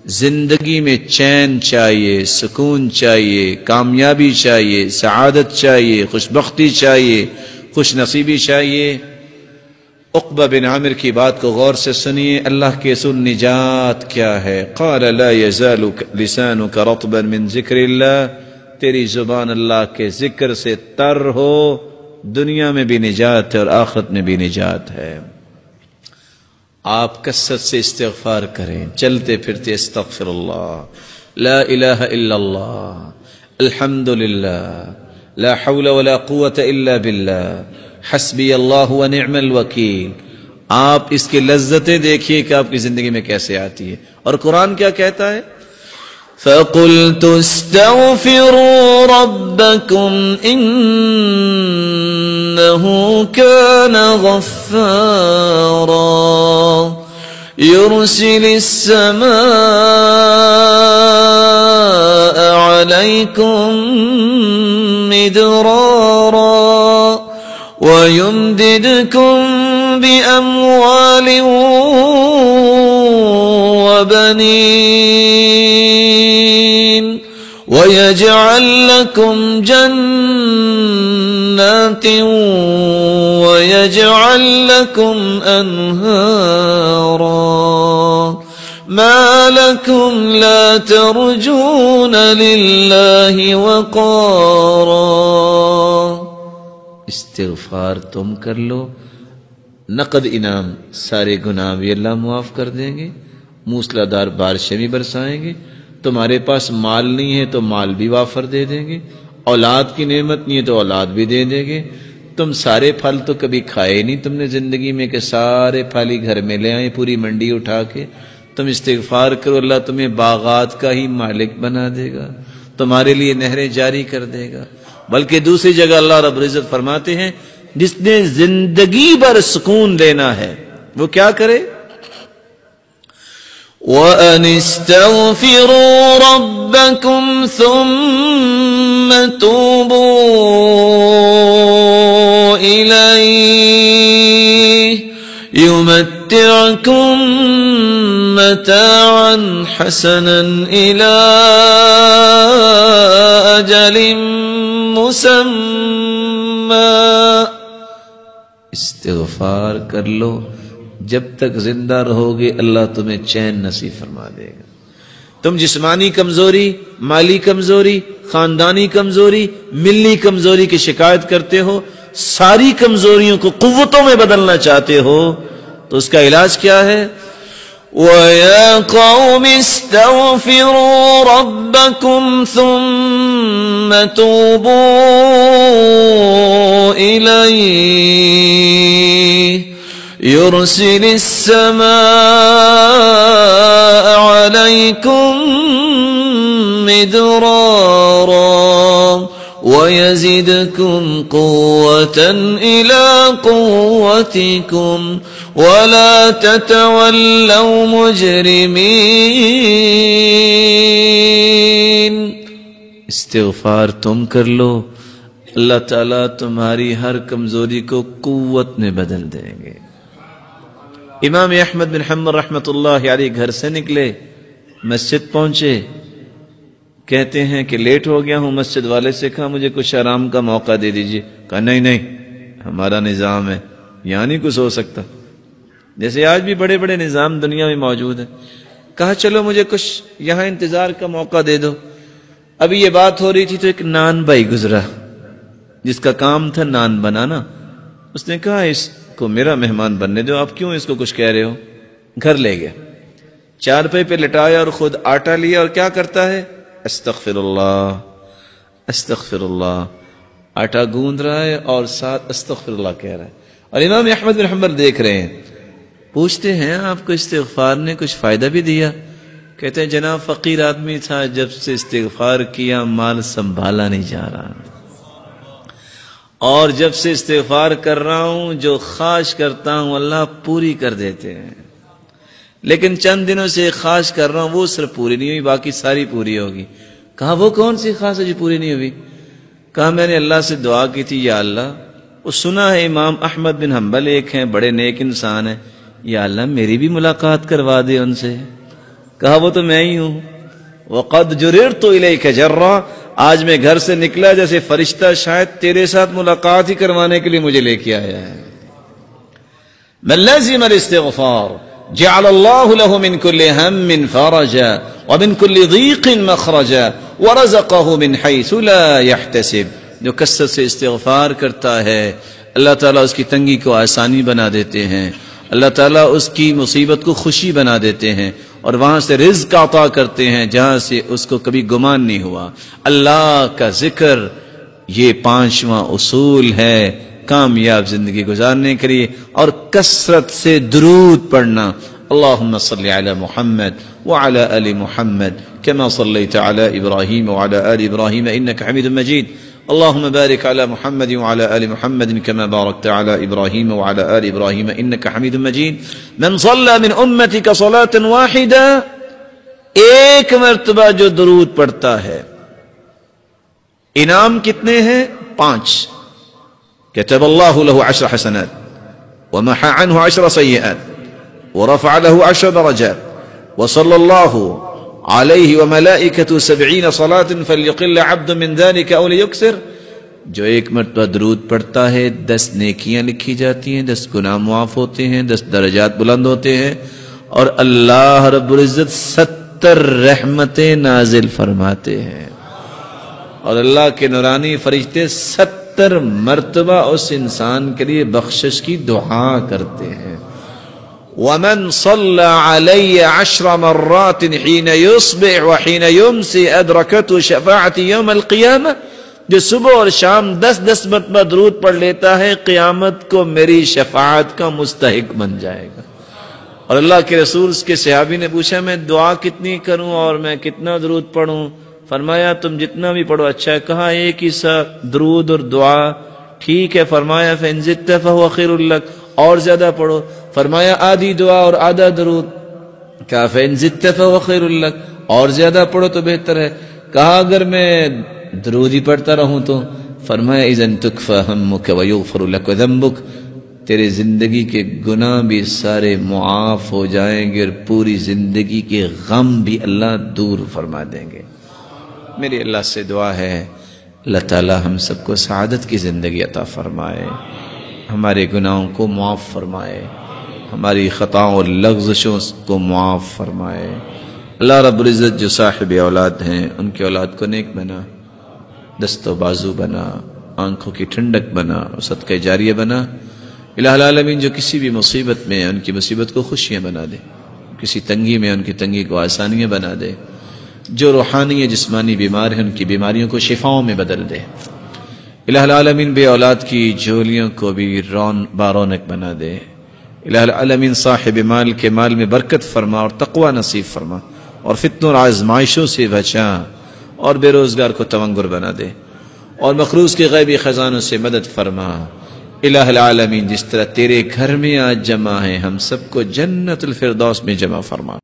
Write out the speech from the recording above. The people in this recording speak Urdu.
زندگی میں چین چاہیے، سکون چاہیے، کامیابی چاہیے، سعادت چاہیے، خوشبختی چاہیے، خوش نصیبی چاہیے۔ عقبہ بن عامر کی بات کو غور سے سنیے، اللہ کے رسول نجات کیا ہے؟ قال لا يزال لسانك رطبا من ذکر اللہ، تیری زبان اللہ کے ذکر سے تر ہو، دنیا میں بھی نجات ہے اور آخرت میں بھی نجات ہے۔ آپ کثرت سے استغفار کریں، چلتے پھرتے استغفر اللہ، لا الہ الا اللہ، الحمد للہ، لا حول ولا قوة الا باللہ، حسبی اللہ ونعم الوکیل۔ آپ اس کی لذتیں دیکھیے کہ آپ کی زندگی میں کیسے آتی ہے۔ اور قرآن کیا کہتا ہے؟ فَقُلْتُ اسْتَغْفِرُوا رَبَّكُمْ إِنَّهُ كَانَ غَفَّارًا يُرْسِلِ السَّمَاءَ عَلَيْكُمْ مِدْرَارًا وَيُمْدِدْكُمْ بِأَمْوَالٍ وَبَنِينَ وَيَجْعَلْ لَكُمْ جَنَّاتٍ وَيَجْعَلْ لَكُمْ أَنْهَارًا مَا لَكُمْ لَا تَرْجُونَ لِلَّهِ وَقَارًا۔ استغفار تم کر لو، نقد انعام، سارے گناہ بھی اللہ معاف کر دیں گے، موسلادھار بارشیں بھی برسائیں گے، تمہارے پاس مال نہیں ہے تو مال بھی وافر دے دیں گے، اولاد کی نعمت نہیں ہے تو اولاد بھی دے دیں گے۔ تم سارے پھل تو کبھی کھائے نہیں تم نے زندگی میں کہ سارے پھل ہی گھر میں لے آئے پوری منڈی اٹھا کے۔ تم استغفار کرو، اللہ تمہیں باغات کا ہی مالک بنا دے گا، تمہارے لیے نہریں جاری کر دے گا۔ بلکہ دوسری جگہ اللہ رب العزت فرماتے ہیں جس نے زندگی بھر سکون لینا ہے وہ کیا کرے؟ وَأَنِ اسْتَغْفِرُوا رَبَّكُمْ ثُمَّ تُوبُوا إِلَيْهِ يُمَتِّعْكُمْ مَتَاعًا حَسَنًا إِلَى أَجَلٍ مسمى۔ استغفار کر لو، جب تک زندہ رہو گے اللہ تمہیں چین نصیب فرما دے گا۔ تم جسمانی کمزوری، مالی کمزوری، خاندانی کمزوری، ملی کمزوری کی شکایت کرتے ہو، ساری کمزوریوں کو قوتوں میں بدلنا چاہتے ہو تو اس کا علاج کیا ہے؟ وَيَا قَوْمِ اسْتَغْفِرُوا رَبَّكُمْ ثُمَّ تُوبُوا إِلَيْهِ يُرْسِلِ السَّمَاءَ عَلَيْكُمْ مِدْرَارًا وَيَزِدْكُمْ قُوَّةً إِلَى قُوَّتِكُمْ وَلَا تَتَوَلَّوْا مُجْرِمِينَ۔ استغفار تم کر لو، اللہ تعالیٰ تمہاری ہر کمزوری کو قوت میں بدل دیں گے۔ امام احمد بن حنبل رحمۃ اللہ علیہ گھر سے نکلے، مسجد پہنچے، کہتے ہیں کہ لیٹ ہو گیا ہوں، مسجد والے سے کہا مجھے کچھ آرام کا موقع دے دیجئے، کہا نہیں ہمارا نظام ہے، یہاں نہیں کچھ ہو سکتا، جیسے آج بھی بڑے بڑے نظام دنیا میں موجود ہیں۔ کہا چلو مجھے کچھ یہاں انتظار کا موقع دے دو۔ ابھی یہ بات ہو رہی تھی تو ایک نان بھائی گزرا جس کا کام تھا نان بنانا، اس نے کہا اس کو میرا مہمان بننے دو، آپ کیوں اس کو کچھ کہہ رہے ہو؟ گھر لے گیا، چارپائی پہ لٹایا اور خود آٹا لیا اور کیا کرتا ہے؟ استغفر اللہ استغفر اللہ، آٹا گوندھ رہا ہے اور ساتھ استغفر اللہ کہہ رہا ہے۔ اور امام احمد بن حنبل دیکھ رہے ہیں، پوچھتے ہیں آپ کو استغفار نے کچھ فائدہ بھی دیا؟ کہتے ہیں جناب فقیر آدمی تھا، جب سے استغفار کیا مال سنبھالا نہیں جا رہا، اور جب سے استغفار کر رہا ہوں جو خواہش کرتا ہوں اللہ پوری کر دیتے ہیں، لیکن چند دنوں سے خواہش کر رہا ہوں وہ صرف پوری نہیں ہوئی، باقی ساری پوری ہوگی۔ کہا وہ کون سی خواہش ہے جو پوری نہیں ہوئی؟ کہا میں نے اللہ سے دعا کی تھی، یا اللہ، وہ سنا ہے امام احمد بن حنبل ایک ہیں بڑے نیک انسان ہیں، یا اللہ میری بھی ملاقات کروا دے ان سے۔ کہا وہ تو میں ہی ہوں. وقد جررت الیک جرا، آج میں گھر سے نکلا جیسے فرشتہ شاید تیرے ساتھ ملاقات ہی کروانے کے لیے مجھے لے کے آیا ہے. من لازم الاستغفار جعل الله له من كل هم فرجا ومن كل ضيق مخرجا ورزقه من حيث لا يحتسب. جو کثرت سے استغفار کرتا ہے اللہ تعالیٰ اس کی تنگی کو آسانی بنا دیتے ہیں، اللہ تعالیٰ اس کی مصیبت کو خوشی بنا دیتے ہیں، اور وہاں سے رزق عطا کرتے ہیں جہاں سے اس کو کبھی گمان نہیں ہوا. اللہ کا ذکر یہ 5واں اصول ہے کامیاب زندگی گزارنے کے لیے، اور کثرت سے درود پڑھنا. اللهم صل على محمد وعلى آل محمد كما صليت على إبراهيم وعلى آل إبراهيم إنك حميد مجيد. اللهم بارك على محمد وعلى آل محمد كما باركت على إبراهيم وعلى آل إبراهيم إنك حميد مجيد. من صلى من أمتك صلاة واحدة، ایک مرتبہ جو درود پڑھتا ہے، انعام کتنے ہیں؟ 5. كتب الله له 10 حسنات ومحى عنه 10 سيئات ورفع له 10 درجات وصلى الله عليه وملائكته 70 صلاة فليقل عبد من ذلك أو ليكثر. جو ایک مرتبہ درود پڑھتا ہے 10 نیکیاں لکھی جاتی ہیں، 10 گناہ معاف ہوتے ہیں، 10 درجات بلند ہوتے ہیں، اور اللہ رب العزت 70 رحمتیں نازل فرماتے ہیں، اور اللہ کے نورانی فرشتے 70 مرتبہ اس انسان کے لیے بخشش کی دعا کرتے ہیں. ومن صلى علي 10 مرات حين يصبح وحين يمسي أدركته شفاعتي يوم القيامة. جو صبح اور شام 10 مرتبہ درود پڑھ لیتا ہے قیامت کو میری شفاعت کا مستحق بن جائے گا. اور اللہ کے رسول اس کے صحابی نے پوچھا میں دعا کتنی کروں اور میں کتنا درود پڑھوں؟ فرمایا تم جتنا بھی پڑھو اچھا ہے. کہا ایک ہی سا درود اور دعا ٹھیک ہے. فرمایا فإن زدت فهو خير لك، اور زیادہ پڑھو. فرمایا آدھی دعا اور آدھا درود. کہا فإن زدت فهو خير لك، اور زیادہ پڑھو تو بہتر ہے. کہا اگر میں درود ہی پڑھتا رہوں تو؟ فرمایا اذن تکفى همك ويغفر لك ذنبك، تیرے زندگی کے گناہ بھی سارے معاف ہو جائیں گے اور پوری زندگی کے غم بھی اللہ دور فرما دیں گے. میری اللہ سے دعا ہے اللہ تعالی ہم سب کو سعادت کی زندگی عطا فرمائے، ہمارے گناہوں کو معاف فرمائے، ہماری خطاؤں اور لغزشوں کو معاف فرمائے. اللہ رب العزت جو صاحب اولاد ہیں ان کی اولاد کو نیک بنا، دست و بازو بنا، آنکھوں کی ٹھنڈک بنا، صدقہ جاریہ بنا. الہ العالمین جو کسی بھی مصیبت میں ان کی مصیبت کو خوشیاں بنا دے، کسی تنگی میں ان کی تنگی کو آسانیاں بنا دے. جو روحانی یا جسمانی بیمار ہیں ان کی بیماریوں کو شفاؤں میں بدل دے. الہ العالمین بے اولاد کی جھولیوں کو بھی بارونق بنا دے. الہ العالمین صاحب مال کے مال میں برکت فرما اور تقوی نصیب فرما، اور فتنوں اور آزمائشوں سے بچا، اور بے روزگار کو تونگر بنا دے، اور مخروص کے غیبی خزانوں سے مدد فرما. الہ العالمین جس طرح تیرے گھر میں آج جمع ہیں ہم سب کو جنت الفردوس میں جمع فرما.